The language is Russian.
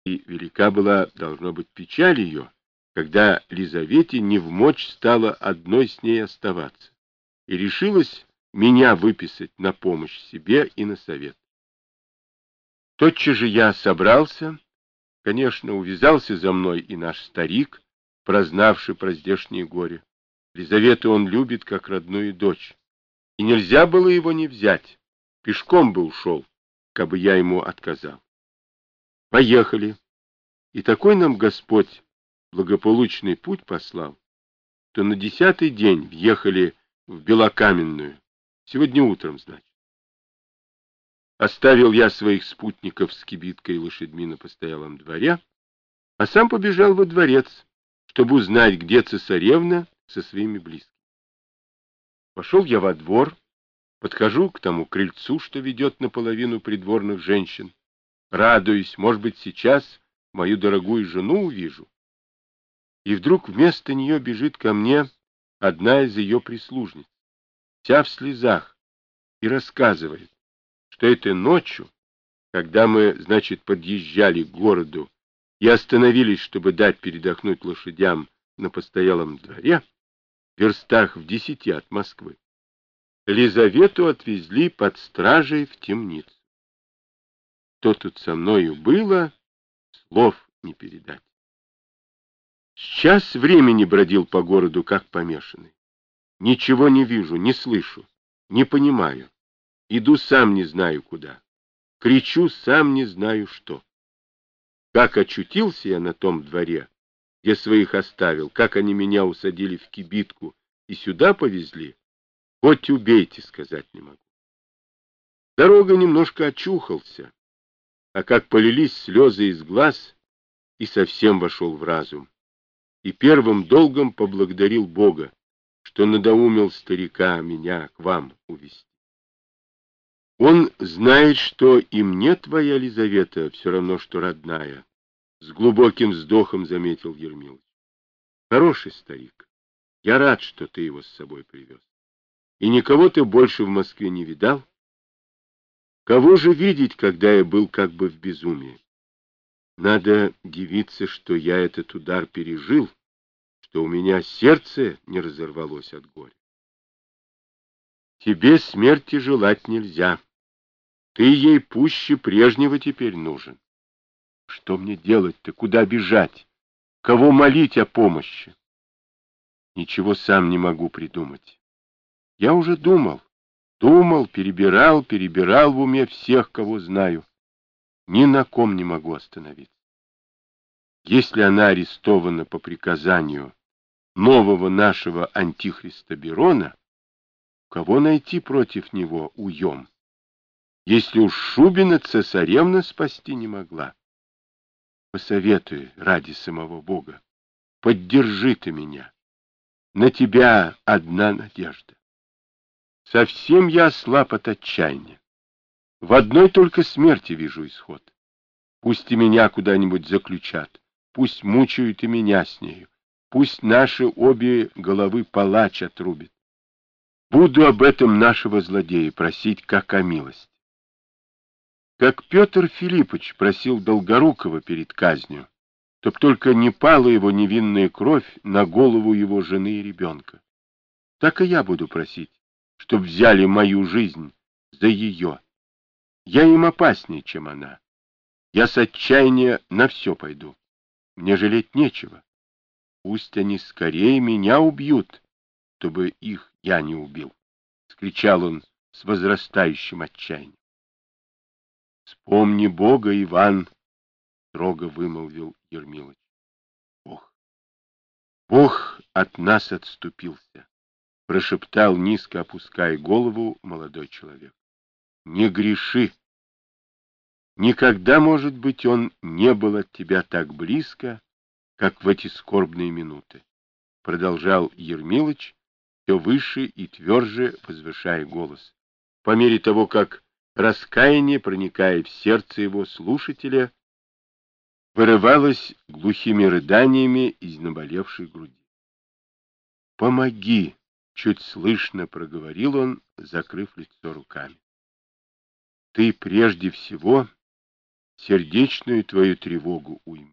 И велика была, должно быть, печаль ее, когда Лизавете невмочь стало одной с ней оставаться, и решилась меня выписать на помощь себе и на совет. Тотчас же я собрался, конечно, увязался за мной и наш старик, прознавший про здешнее горе. Лизавету он любит, как родную дочь, и нельзя было его не взять, пешком бы ушел, кабы я ему отказал. Поехали. И такой нам Господь благополучный путь послал, что на 10-й день въехали в Белокаменную. Сегодня утром, значит. Оставил я своих спутников с кибиткой и лошадьми на постоялом дворе, а сам побежал во дворец, чтобы узнать, где цесаревна со своими близкими. Пошел я во двор, подхожу к тому крыльцу, что ведет наполовину придворных женщин, радуюсь, может быть, сейчас мою дорогую жену увижу. И вдруг вместо нее бежит ко мне одна из ее прислужниц, вся в слезах, и рассказывает, что этой ночью, когда мы, значит, подъезжали к городу и остановились, чтобы дать передохнуть лошадям на постоялом дворе, в верстах в 10 от Москвы, Лизавету отвезли под стражей в темницу. Что тут со мною было, слов не передать. Час времени бродил по городу, как помешанный. Ничего не вижу, не слышу, не понимаю. Иду сам не знаю куда. Кричу сам не знаю что. Как очутился я на том дворе, где своих оставил, как они меня усадили в кибитку и сюда повезли, хоть убейте, сказать не могу. Дорога немножко очухался, а как полились слезы из глаз, и совсем вошел в разум. И первым долгом поблагодарил Бога, что надоумил старика меня к вам увезти. Он знает, что и мне твоя Лизавета все равно, что родная, — с глубоким вздохом заметил Ермилович. Хороший старик. Я рад, что ты его с собой привез. И никого ты больше в Москве не видал? Кого же видеть, когда я был как бы в безумии? Надо дивиться, что я этот удар пережил, что у меня сердце не разорвалось от горя. Тебе смерти желать нельзя. Ты ей пуще прежнего теперь нужен. Что мне делать-то? Куда бежать? Кого молить о помощи? Ничего сам не могу придумать. Я уже думал, перебирал в уме всех, кого знаю. Ни на ком не могу остановиться. Если она арестована по приказанию нового нашего антихриста Берона, кого найти против него уем? Если уж Шубина цесаревна спасти не могла. Посоветуй ради самого Бога. Поддержи ты меня. На тебя одна надежда. Совсем я слаб от отчаяния. В одной только смерти вижу исход. Пусть и меня куда-нибудь заключат, пусть мучают и меня с нею, пусть наши обе головы палач отрубит. Буду об этом нашего злодея просить, как о милости. Как Петр Филиппович просил Долгорукова перед казнью, чтоб только не пала его невинная кровь на голову его жены и ребенка. Так и я буду просить, чтоб взяли мою жизнь за ее. Я им опаснее, чем она. Я с отчаяния на все пойду. Мне жалеть нечего. Пусть они скорее меня убьют, чтобы их я не убил, — скричал он с возрастающим отчаянием. — Вспомни Бога, Иван, — строго вымолвил Ермилович. — Бог от нас отступился, — прошептал, низко опуская голову, молодой человек. — Не греши. Никогда, может быть, он не был от тебя так близко, как в эти скорбные минуты, — продолжал Ермилыч, все выше и тверже возвышая голос, по мере того, как раскаяние, проникая в сердце его слушателя, вырывалось глухими рыданиями из наболевшей груди. «Помоги!» — чуть слышно проговорил он, закрыв лицо руками. «Ты прежде всего сердечную твою тревогу уйми.